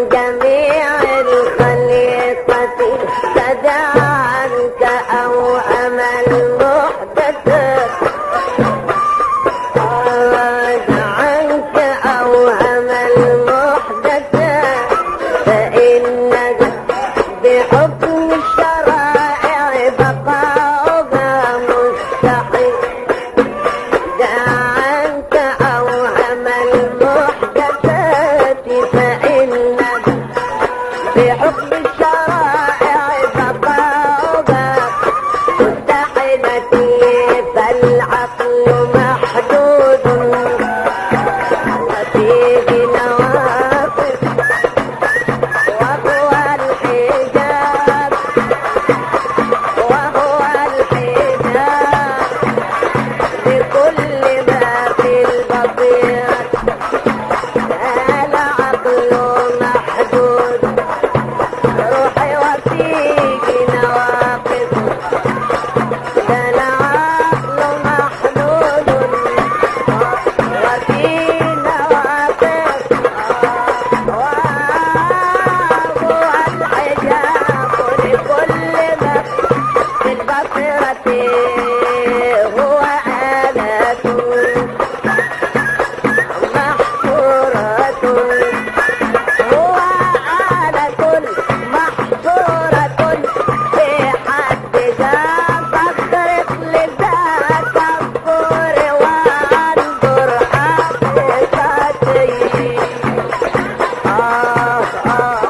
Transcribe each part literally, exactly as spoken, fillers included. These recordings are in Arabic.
جميع الخليقة تدعنك أو أمل محدث عنك أو أمل محدث فإنك بحكم الشرائع بقاؤها مستحيل عنك أو أمل محدثات فإنك بحكم الشرائع بقاؤها مستحيلة فالعقل محدود وفيه نواقص وهو الحجاب وهو الحجاب لكل ما في البصيرة العقل محدود روحي وفيه نواقص العقل محدود وفيه نواقص وهو الحجاب لكل ما في البصيرة هو آلة محصورة هو آلة محصورة في حدها فاخترق لذاك الصور وانظر حقيقتي آه آه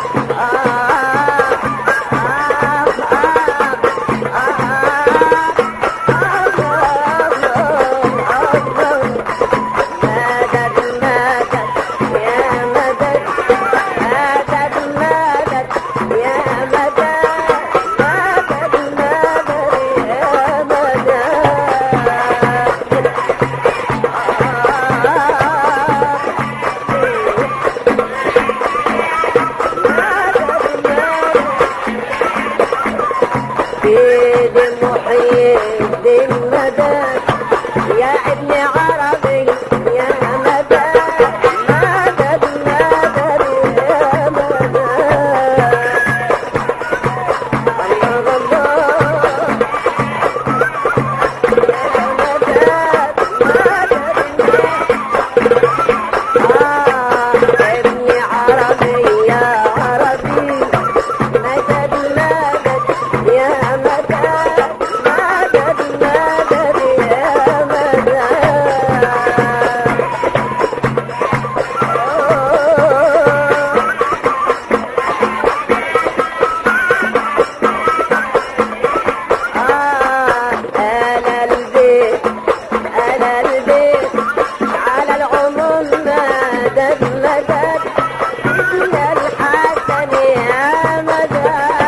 سيدي محي الدين مدد يا ابن عربي يا مدد مدد مدد يا مدد الله الله يا مدد مدد آه ابن عربي يا عربي مدد مدد يا مدد مدد مدد يا مدد آه أنا البيت أنا البيت على العموم مدد مدد يا الحسن يا مدد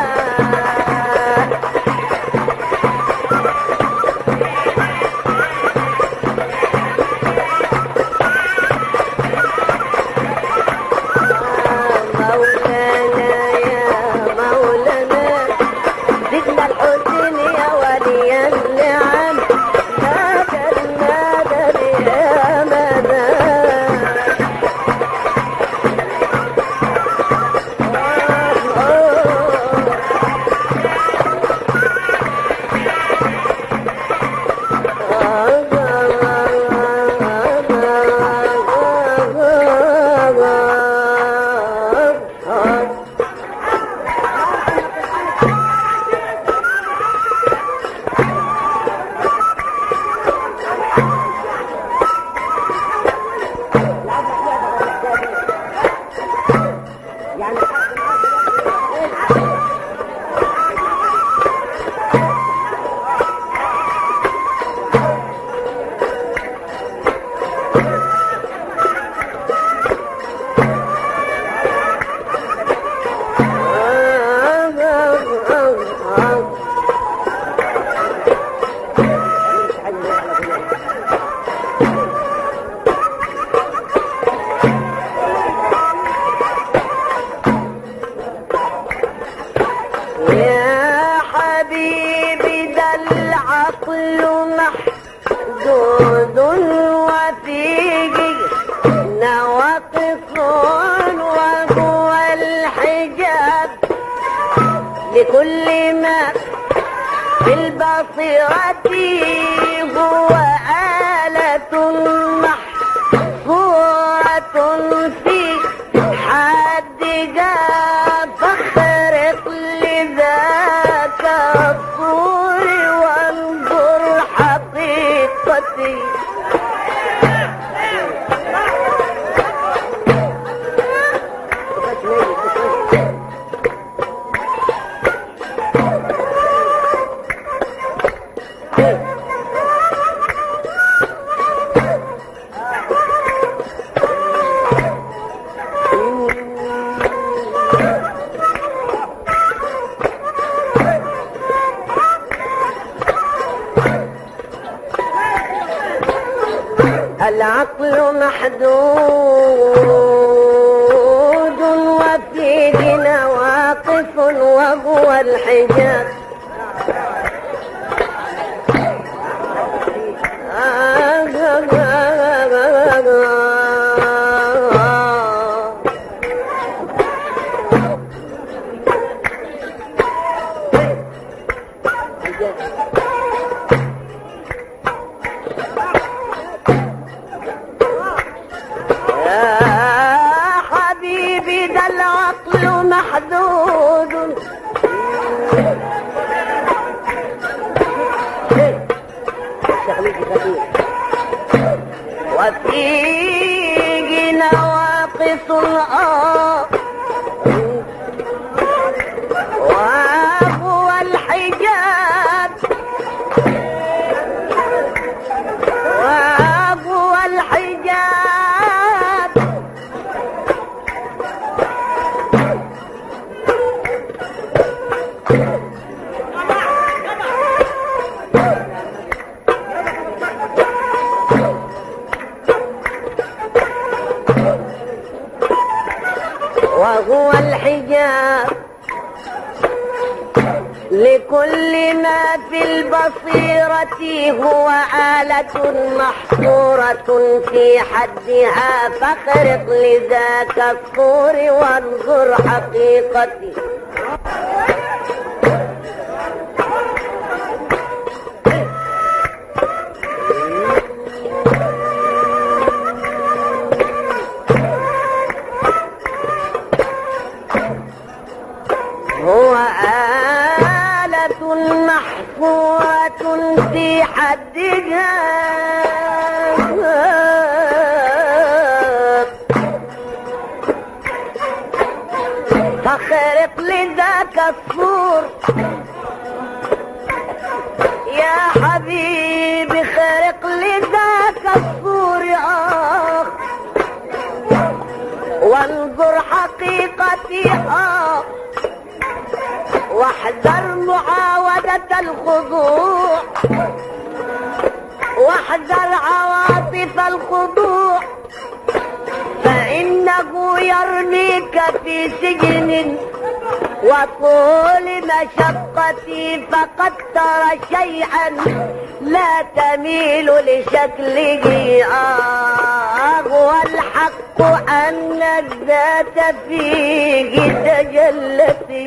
مولانا يا مولانا زدنا الحسين يا ولي النعم مدد مدد يا مدد لكل ما في البصيرة هو آلة محفورة في حدها فاخترق لذاك الصور وانظر حقيقتي. العقل محدود وفيه نواقص وهو الحجاب. محدود وفيه نواقص آه وهو الحجاب وهو الحجاب. وهو الحجاب لكل ما في البصيرة هو آلة محصورة في حدها فاخرق لذاك الصور وانظر حقيقتي. هو آلة محفورة في حدها فاخرق لذاك الصور يا حبيبي خرق لذاك الصور آه وانظر حقيقتي آه واحذر معاودة الخضوع واحذر عواطف الخضوع فإنه يرميك في سجن وطول مشقتي فقد ترى شيئا لا تميل لشكله آه والحق أن الذات فيه تجلتي.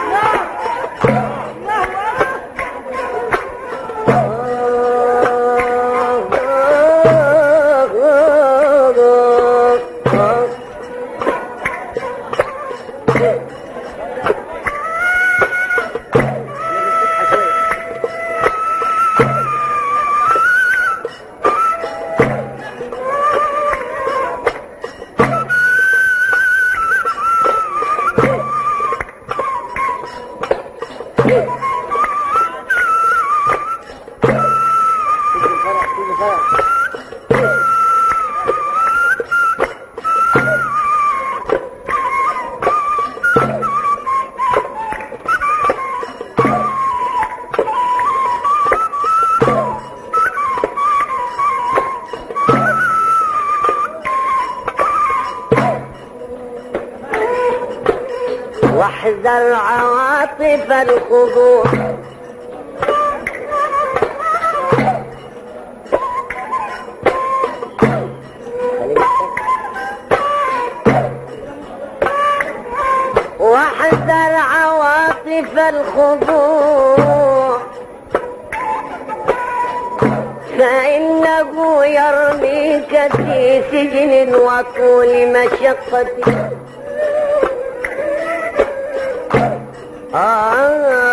واحذر عواطف الخضوع واحذر عواطف العواطف الخضوع فإنه يرميك في سجن وطول مشقة. آه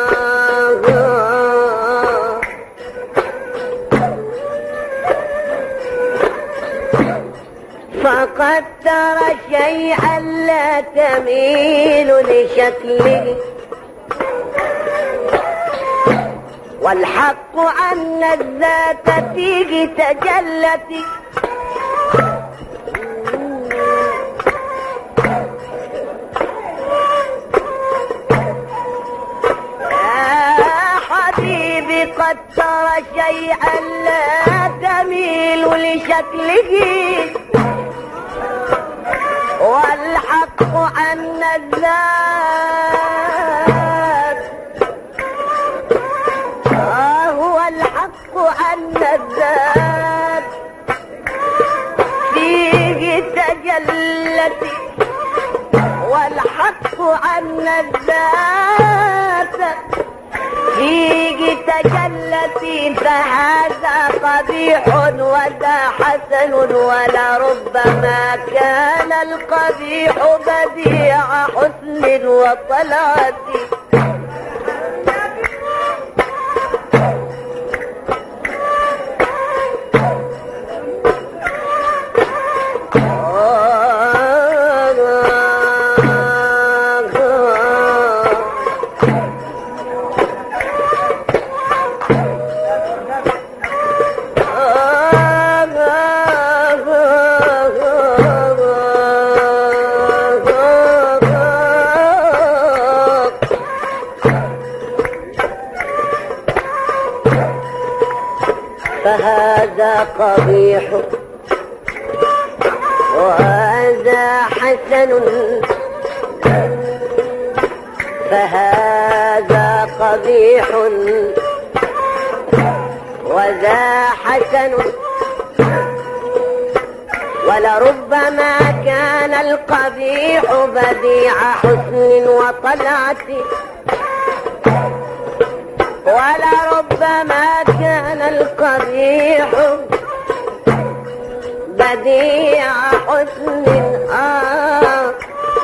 فقد ترى شيئا لا تميل لشكله، والحق أن الذات فيه تجلت. يا حبيبي قد ترى شيئا لا تميل لشكله، والحق أن الذات آه هو الحق أن الذات فيه تجلت، والحق أن الذات فيه تجلت. فهذا قبيح وذا حسن، ولربما كان القبيح بديع حسن وطلعة. فهذا قبيح وهذا حسن، فهذا قبيح وذا حسن، ولربما كان القبيح بديع حسن وطلعة، ولربما كان القبيح بديع حسن آه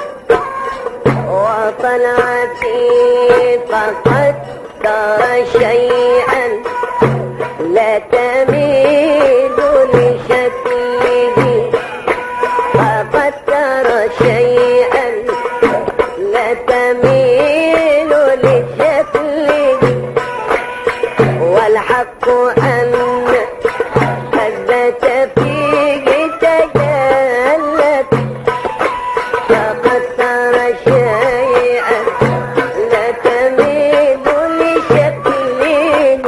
وطلعتي. فقد ترى شيئا لا تميل لشكله، فقد ترى شيئا لا تميل لشكله، والحق أن الذات فيه تجلت. فقد ترى شيئا لا تميل لشكله،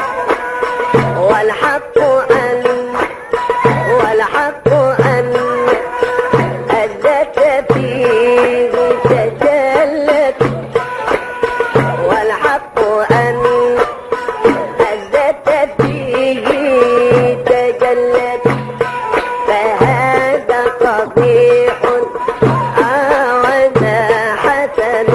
والحق أن والحق أن الذات فيه تجلت، والحق أن تجلت. فهذا قبيح وذا حسن،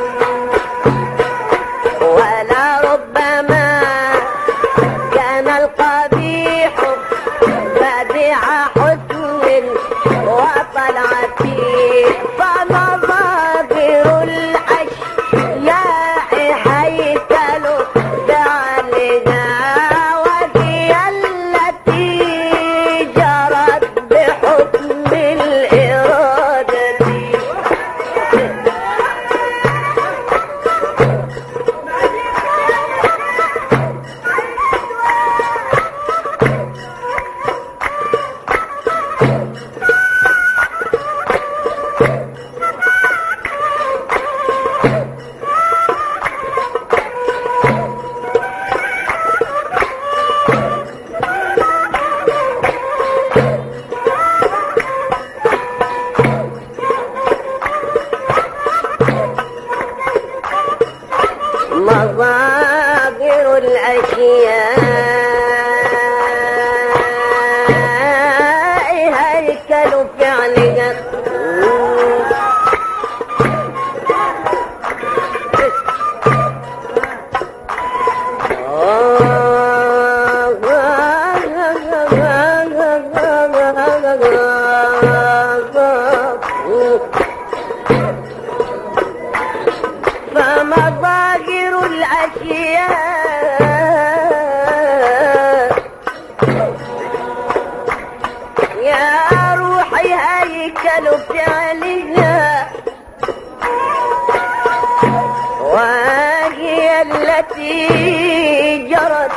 ولربما كان القبيح بديع حسن وطلعة. فمظاهر الأشياء هيكل بعلنا، مظاهر الأشياء هيكل فعلها أشياء يا روحي هيكل فعلها وهي التي جرت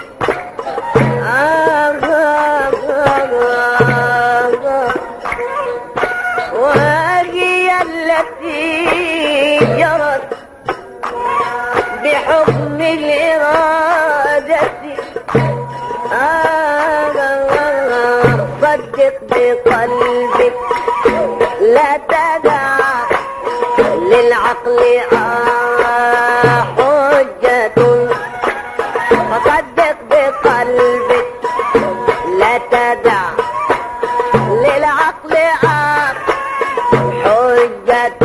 وهي التي جرت بحكم الإرادة صدق بقلبك لا تدع للعقل حجة فصدق بقلبك لا تدع للعقل حجة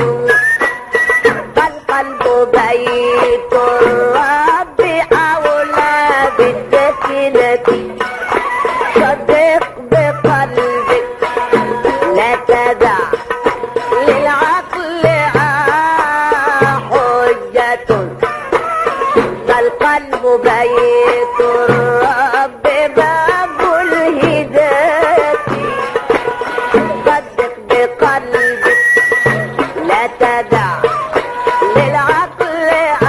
فالقلب بيت الرب أولى بالسكينة صدق بقلبك لا تدع للعقل حجة فالقلب بيت الرب باب الهداية صدق بقلبك لا تدع للعقل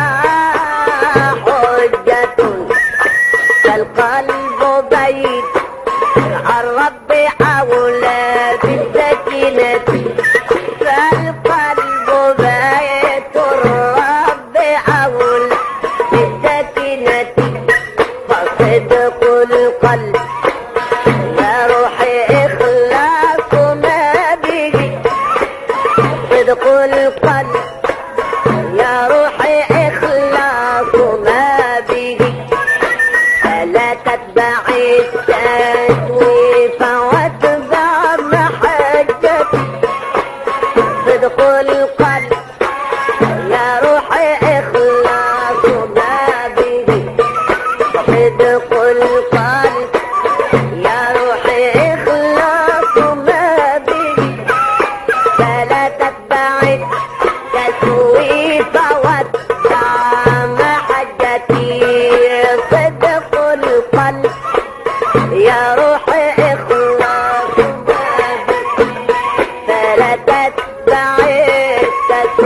حجة فالقلب بيت الرب أولى بالسكينة فالقلب بيت الرب أولى بالسكينة فصدق القلب يا روحي إخلاص ما به صدق القلب يا روحي إخلاص ما به فلا تتبع التسويف واتبع محجتي صدق القلب يا روحي إخلاص ما به صدق القلب يا روحي إخلاص ما به فلا تتبع التسويف واتبع محجتي صدق القلب يا روحي إخلاص ما به فلا تتبع التسويف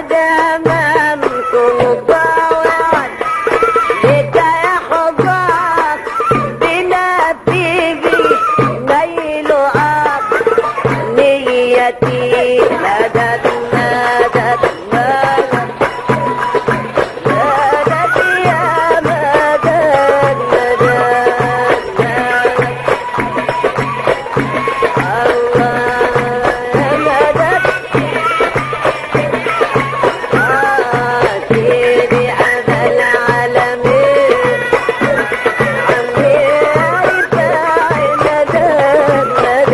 دممت مطاوعا لك يحظاك بنتيجي ميل أب نيتي مدد مدد مدد مدد يا مدد مدد مدد الله يا مدد آه سيدي أبا العالمين عمي رفاعي مدد مدد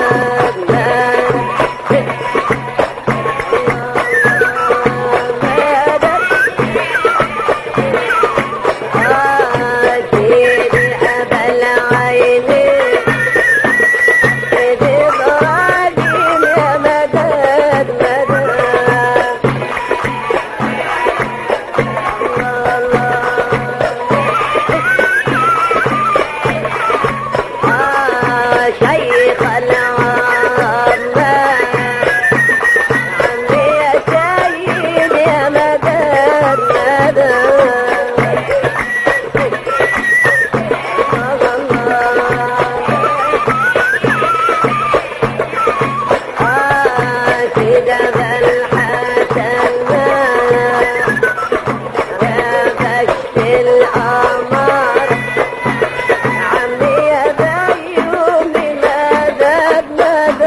شيخ العامة عمي يا سيد يا مدد مدد آه كده بالحسن رافشت القمر عمي يا بيومي مدد مدد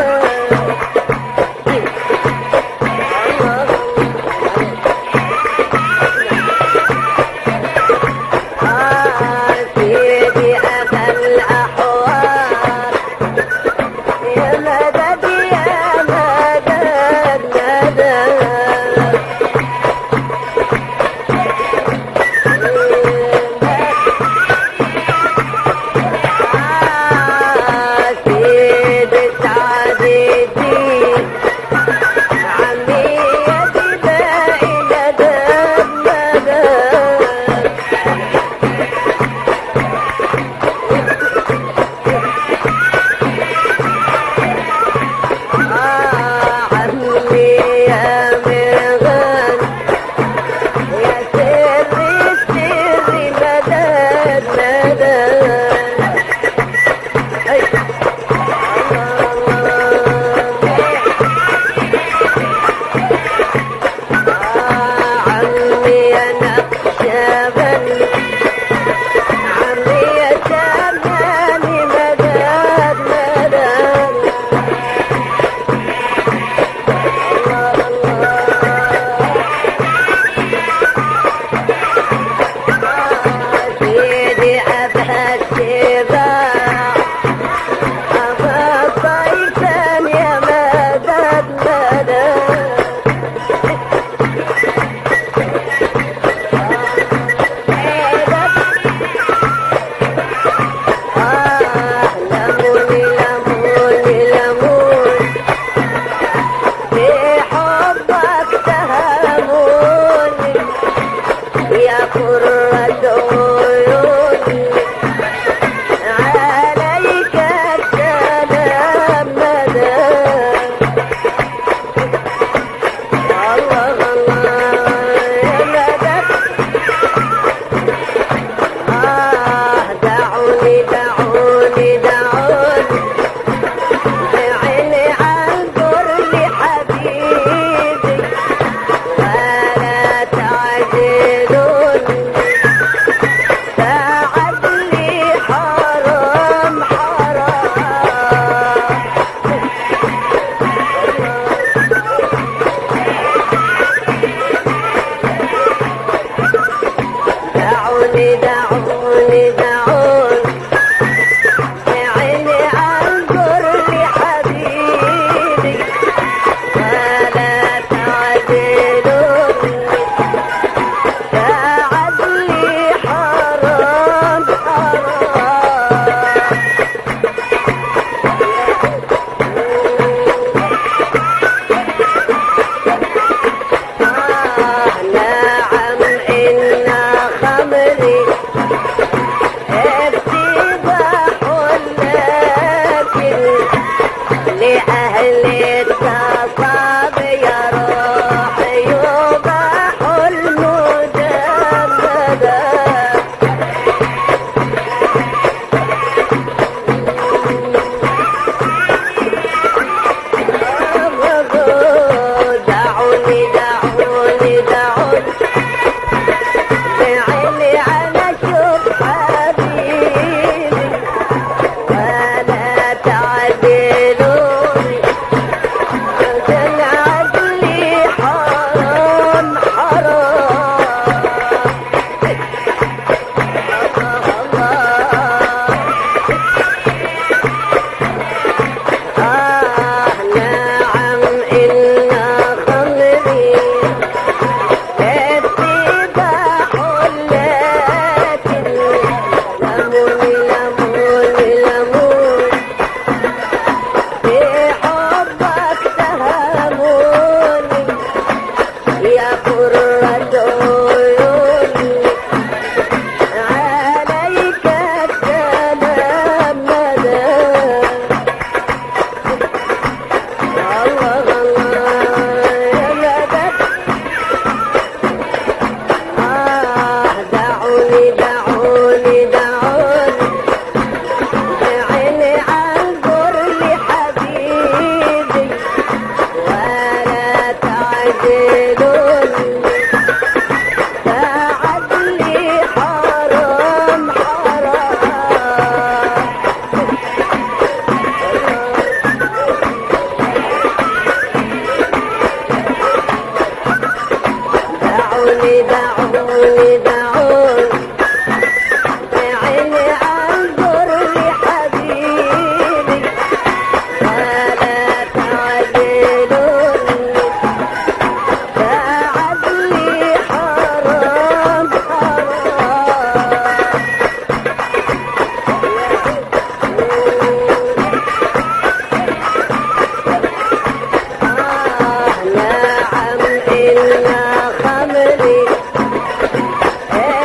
آه سيدي أخا الأحوال يا مدد يا مدد مدد آه سيدي سعد الدين عمي يا دبائي مدد مدد آه عمي يا مغني يا قرة عيوني عليك السلام مدام الله الله يا مدد آه دعوني دعوني دعوني عيني انظر لحبيبي ولا تعجلوني بعد لي حرام حرام دعوني دعوني دعوني عيني انظر لحبيبي ولا تعجلوني بعد لي حرام حرام آه نعم إن خمري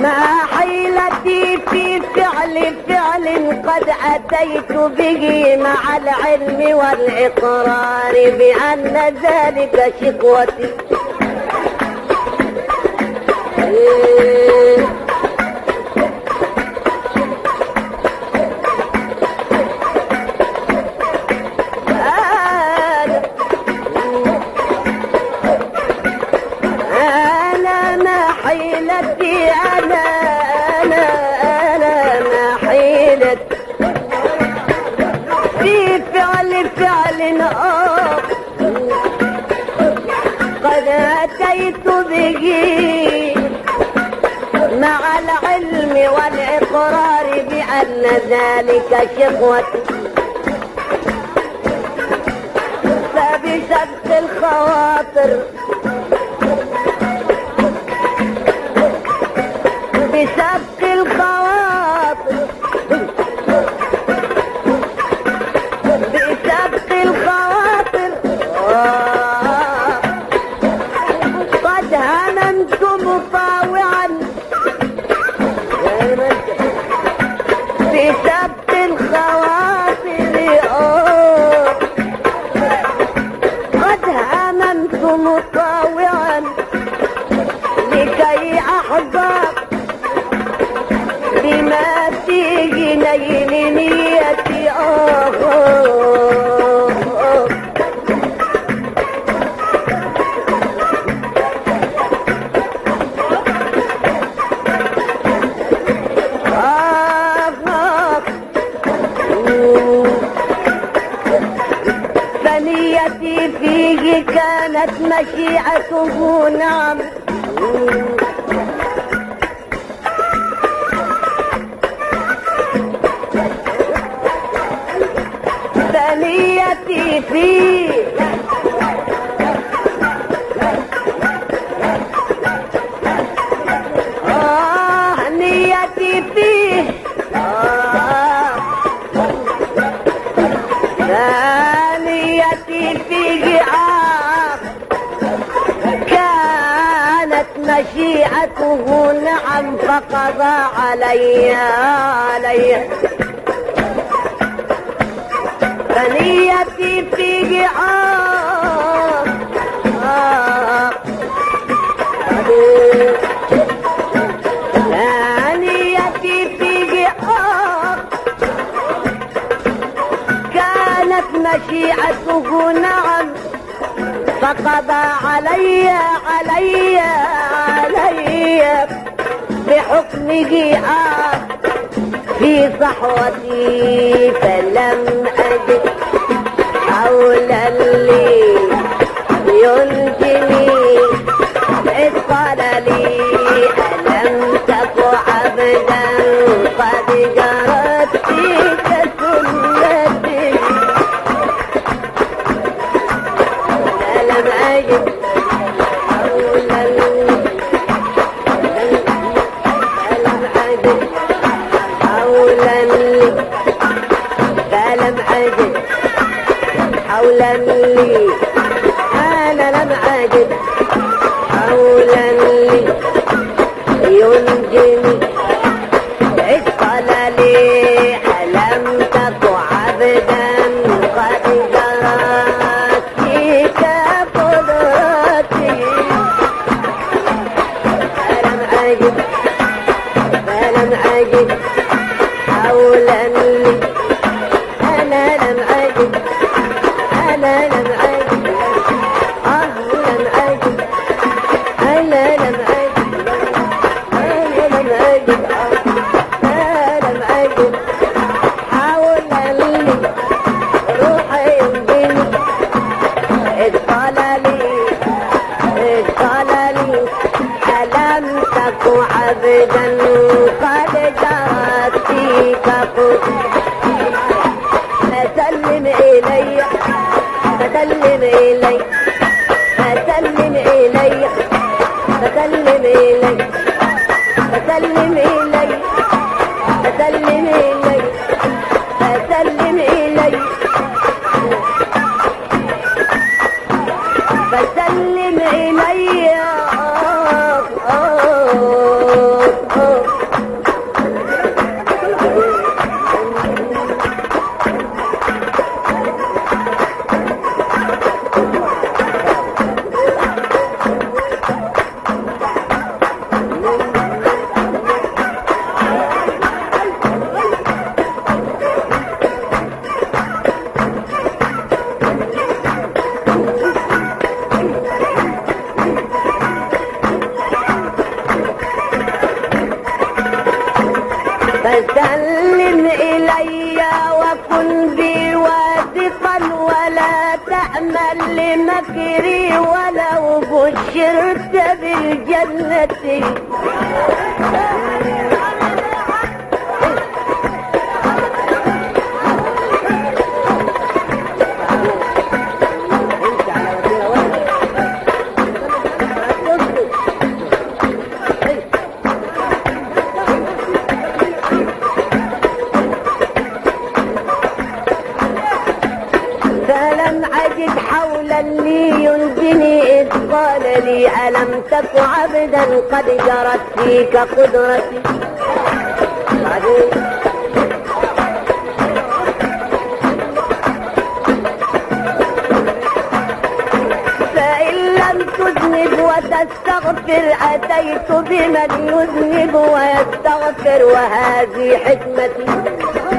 ما حيلتي في فعل فعل قد أتيت به مع العلم والإقرار بأن ذلك شقوتي. أنا ما حيلتي أنا أنا أنا ما حيلتي في فعل فعل آه قد أتيت به مع العلم والإقرار بأن ذلك شقوتي. فبسبق الخواطر بسبق الخواطر بسبق الخواطر آه قد هممت مطاوعا بسبق الخواطر آه قد هممت مطاوعا لكي أحظى بما فيه نيل نيتي آه فنيتي فيه كانت مشيئته نعم نيتي فيه آه نيتي فيه آه نيتي فيه آه كانت مشيئته نعم فقضى علي علي فنيتي فيه آه آه نيتي فيه آه كانت مشيئته نعم فقضى علي علي علي بحكمه آه في صحوتي فلم أجد حولا لي ينجني إذ قال لي ألم تك عبدا قد جرت فيك سنتي فلم أجد حولا لي فلم أجد حولا لي فلم أجد حولا لي أنا لم أجد حولا لي ينجني إذ قال لي ألم تك عبدا قد جرت فيك قدرتي فلم أجد فلم أجد حولا لي أنا لم أجد أنا لم أجد آه لم أجد أنا لم أجد أنا لم أجد أنا لم أجد حولا لي روحي يمضيني إذ قال لي إذ قال لي ألم تك عبدا قد جرت فيك فسلم إلي فسلم إلي فسلم إلي فسلم إلي فسلم إلي فسلم إلي فسلم إلي فسلم إلي آه آه آه فسلم إلي وكن بي واثقا ولا تعمل لمكري ولو بشرت بالجنة. فلم أجد حولا لي ينجني إذ قال لي ألم تك عبدا قد جرت فيك قدرتي. فإن لم تذنب وتستغفر أتيت بمن يذنب ويستغفر وهذه حكمتي.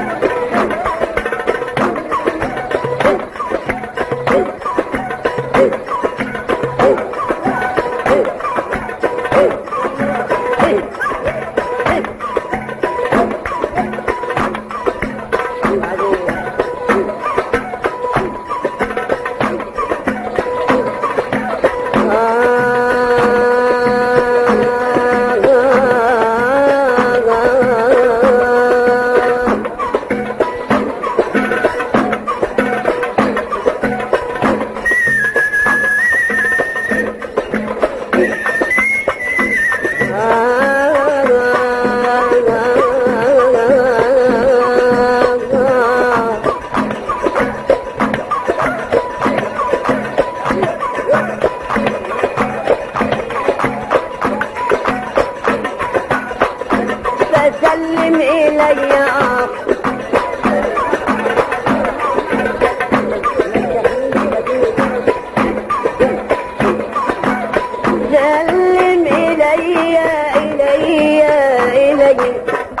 فسلم إلي سلم إلي إلي إلي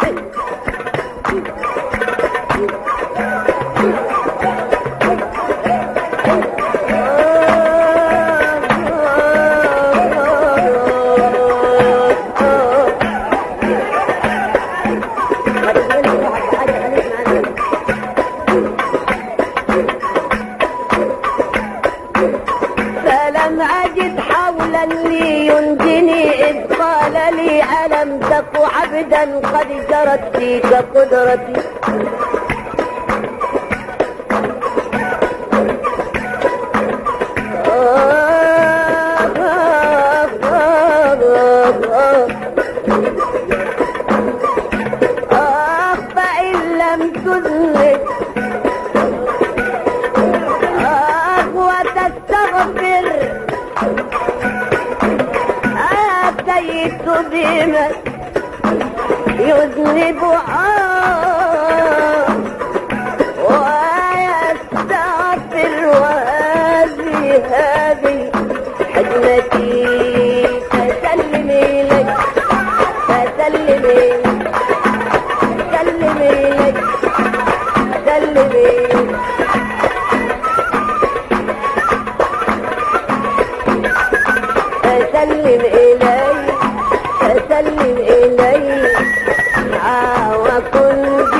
فلم أجد حولا لي ينجني إذ قال لي ألم تك عبدا قد جرت فيك قدرتي. آه فإن لم تذنب وتستغفر أتيت بمن يذنب آه ويستغفر وهذه هذه حكمتي. فسلم إلي فسلم إلي سلم إلي سلم إلي فسلم إلي فسلم إلي وكن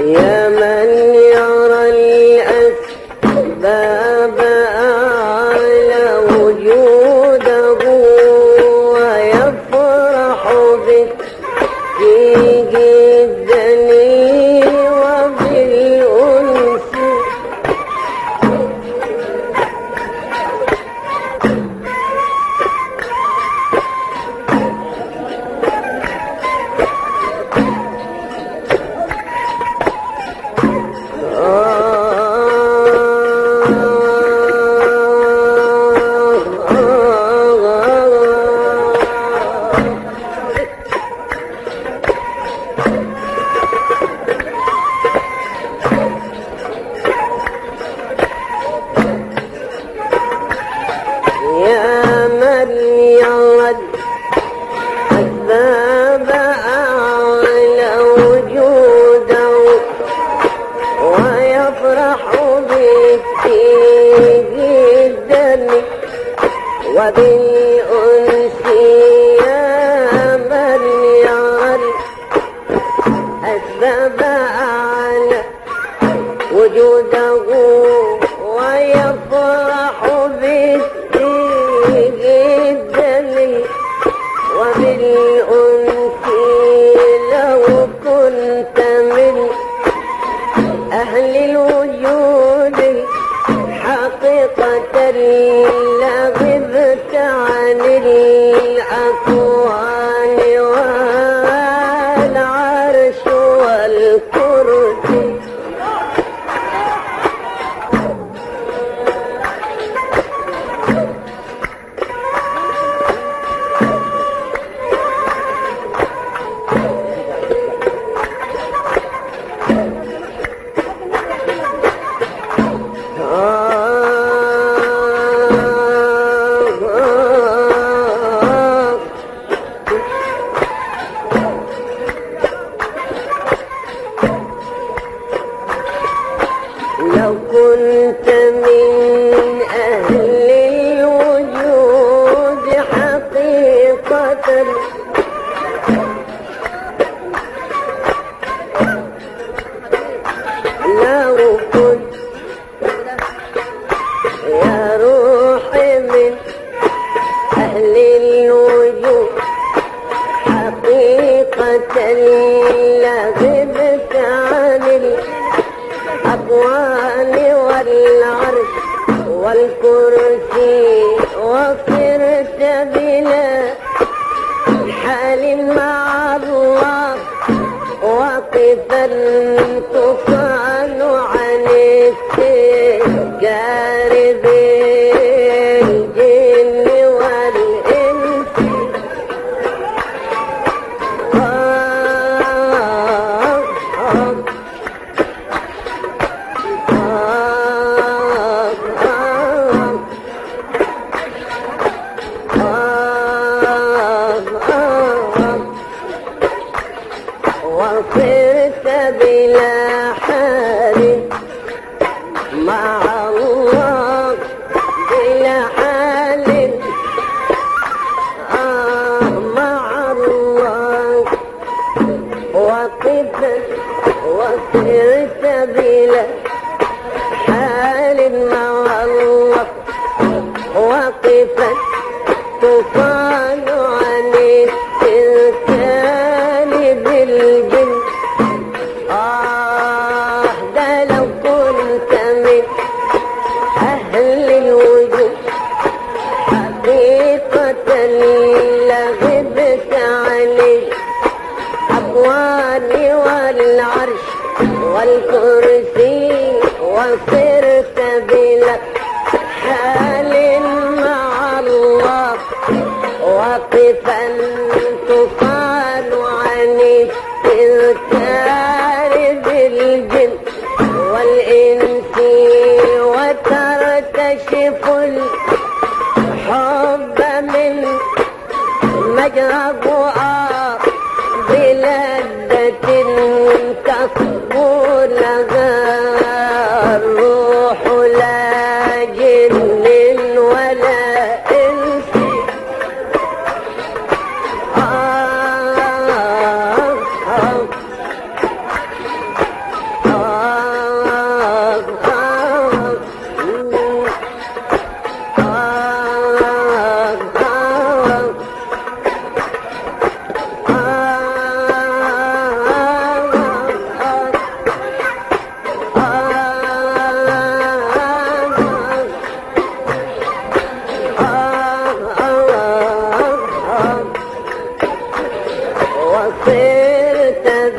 يا من يرى الأسباب أعلى وجوده ويفرح بك في جدني وبالأنس وبالأنس يا من يرى الأسباب أعلى وجوده ويفرح بك جدا وبالأنس لو كنت من أهل الوجود حقيقة لغبت عن الأكوان والعرش والكرسي لو كنت من أهل الوجود حقيقة لو كنت يا روحي من أهل الوجود حقيقة لغبت عن الأكوان والعرش والكرسي وصرت بلا حال مع الله واقفا تصان عن التجار بالجن والإنس وصرت بلا حال مع الله بلا حال آه مع الله وقفا وصرت بلا حال مع الله واقفا تصان عن التركان بالجن آه ده لو كنت من أهل الوجود حقيقة لغبت عن الأكوان والعرش والكرسي وصرت بلا حال مع الله واقفا تصان عن التذكار بالجن والإنس وترتشف الحب من مجرى الرؤى بلذة تصبو لها الروح لا جن ولا إنس آه آه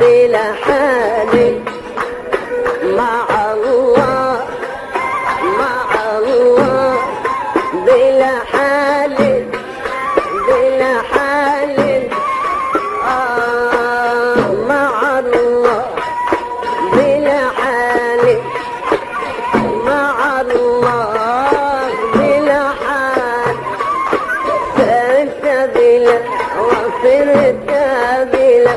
بلا حال مع الله مع الله بلا حال بلا حال آه مع الله بلا حال مع الله بلا حال سرت بلا وصرت بلا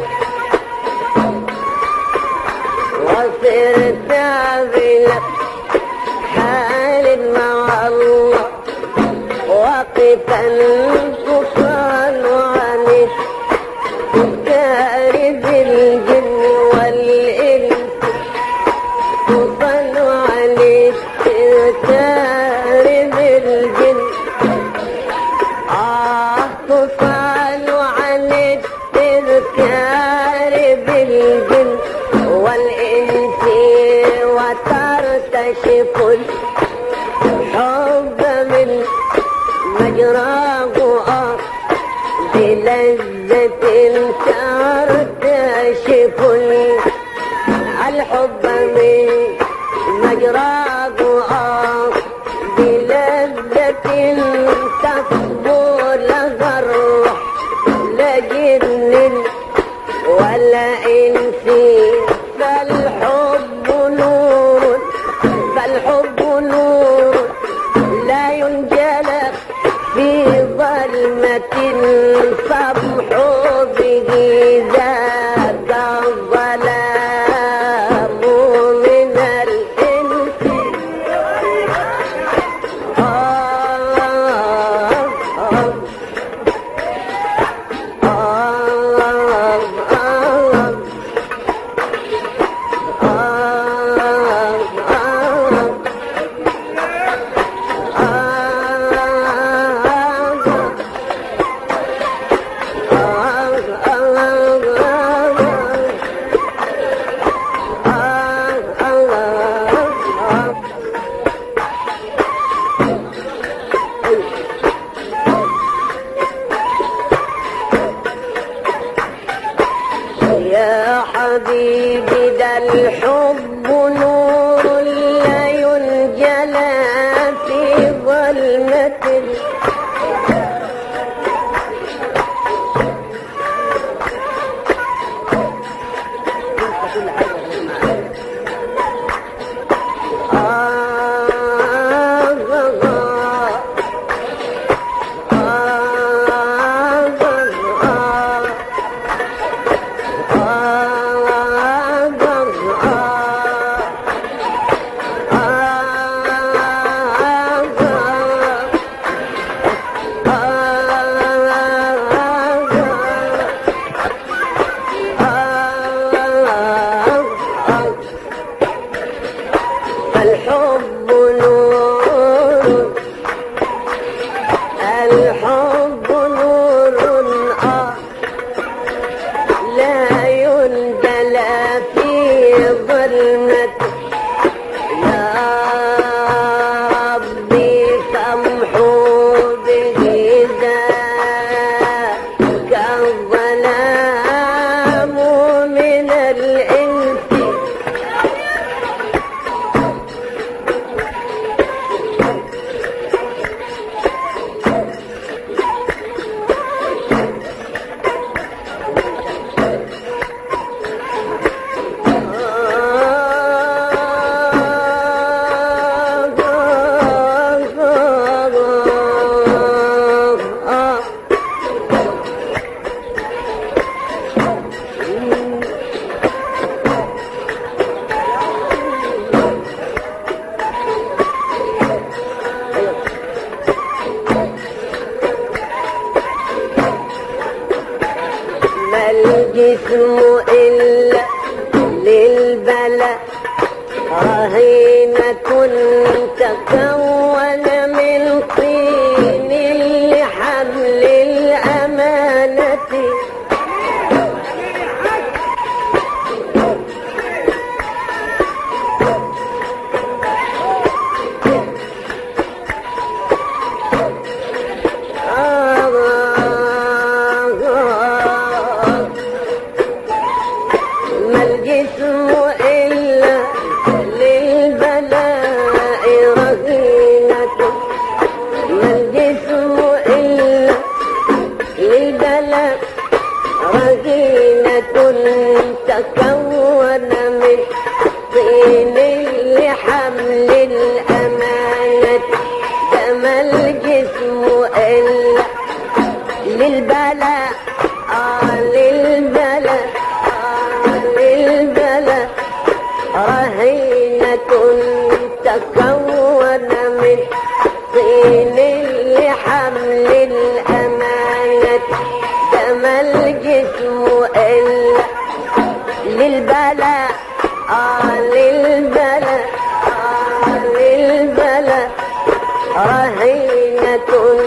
وصرت بلا حال مع الله واقفا تصال عن كارث الجن والإنس تصال عن كارث الجن آه تصال عن التذكار بالجن والإنس وترتشف الحب من مجراه آه بلذة ترتشف الحب من مجراه آه بلذة تصبو لها الروح لا جن ولا إنس فالحب نور فالحب نور لا ينجلى في ظلمة فامحو به ذاك الظلام من الإنس آه آه آه يا حبيبي ده الحب نور لا ينجلى في ظلمة الحب نور الحب نور آه لا يندلى في ظلمة يا ربي فامحو به ذاك الظلام من الإنس ما الجسم إلا للبلاء رهينة تكون من طين لحمل الأمانة الجسم إلا للبلاء رهينة ما الجسم إلا للبلاء رهينة تكون من طين لحمل الأمانة كما الجسم إلا للبلاء آه للبلاء آه للبلاء رهينة تكون من طين لحمل الأمانة كما الجسم إلا للبلاء آه للبلاء آه للبلاء رهينة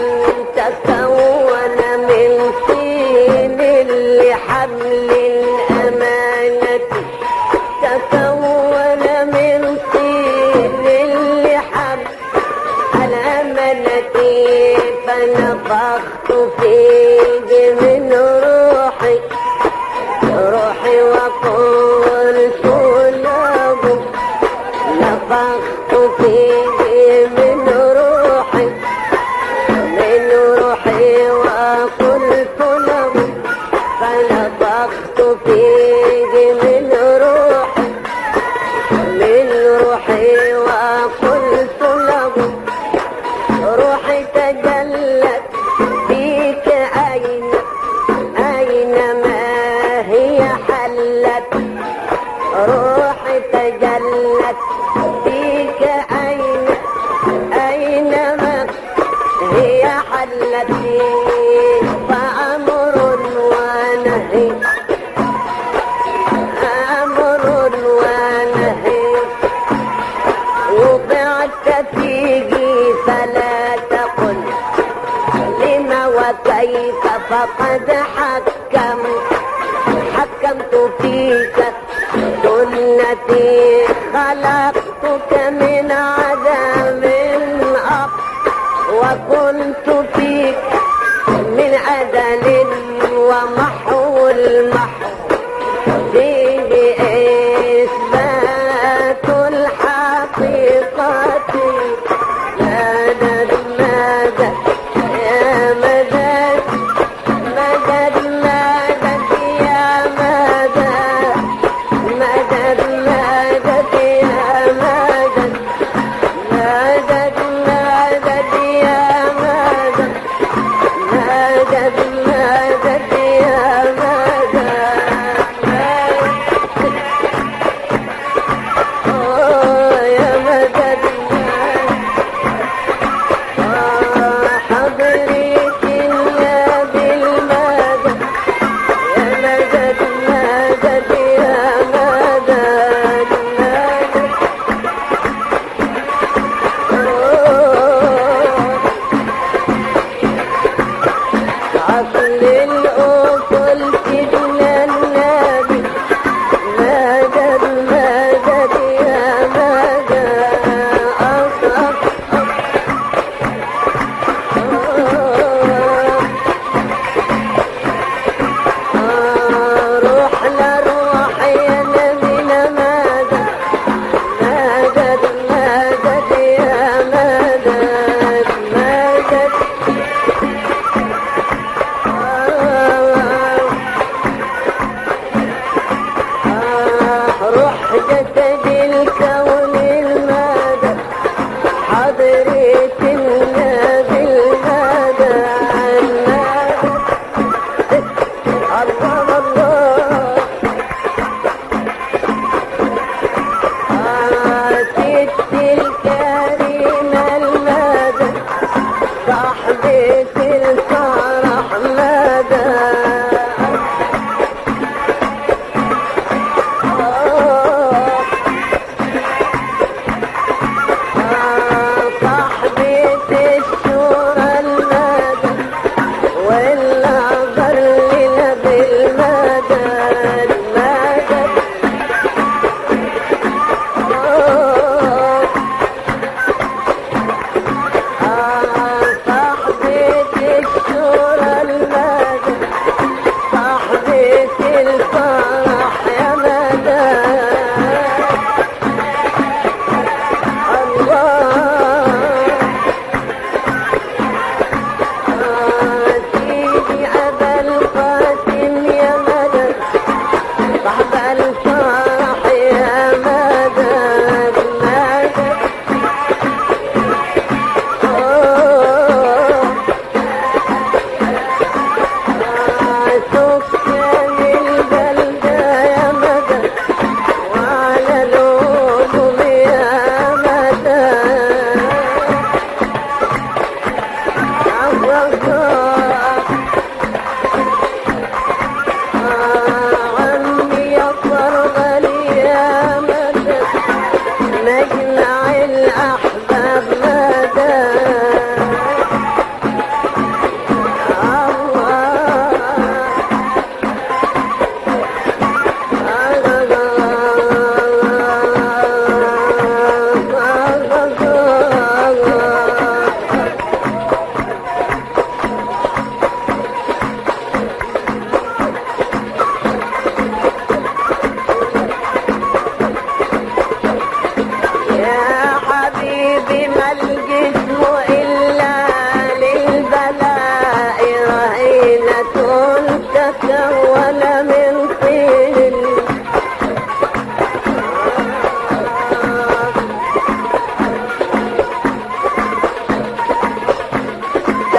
تكون من طين لحمل الأمانة تكون من طين لحمل الأمانة فنفخت فيه من روحي روحي وقلت له نفخت فيه من روحي من روحي وقلت له فنفخت فيه من روحي من روحي وقلت له روحي تجلت فيك أين أينما هي حلت روحي تجلت فيك أين أينما هي حلت فأمر ونهي أمر ونهي وضعت فيه فلا تقل لما وكيف فقد حكمت حكمت فيك سنتي خلقتك من عدم أب وكنت فيك من عدل ومحو المحو فيه إثبات الحقيقة مدد مدد يا مدد مدد مدد يا مدد مدد مدد يا مدد مدد مدد يا مدد مدد مدد يا مدد أوه يا مدد آه حضرت النبي المدد يا مدد مدد يا مدد مدد عقل الأصل سيدنا النبي مدد مدد يا مدد أصف روح لروح يا نبينا مدد مدد مدد يا مدد مدد روح جسد الكون المدد حضرت النبي المدد الله الله ست الكريمة المدد صاحبة الفرح مدد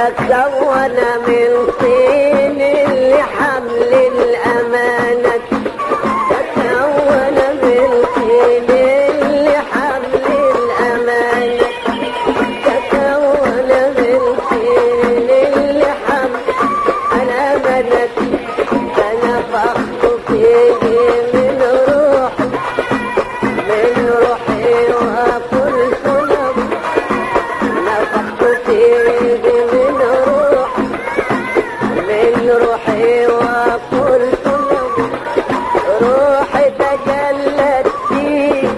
تكون من طين لحمل الأمانة تكون من طين لحمل الأمانة تكون من طين لحمل الأمانة فنفخت فيه من روحي من روحي وقلت له نفخت فيه من روحي من روحي وقلت له روحي تجلت فيه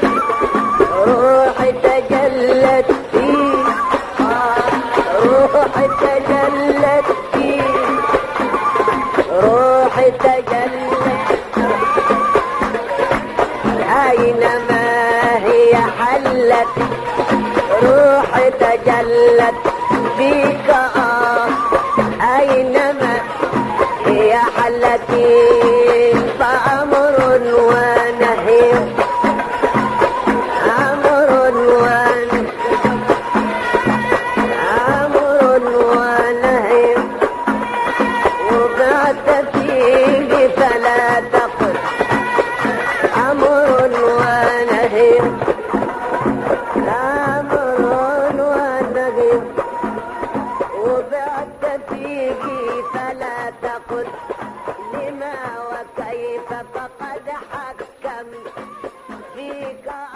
روحي تجلت فيه آه روحي تجلت فيه روحي تجلت أينما هي حلت روحي تجلت بك آه أينما هي حلت فأمر ونهي أمر ونهي أمر ونهي وضعت فيه فلا تقل أمر ونهي أمر ونهي وضعت فيه فلا تقل لما وكيف فقد حكم فيك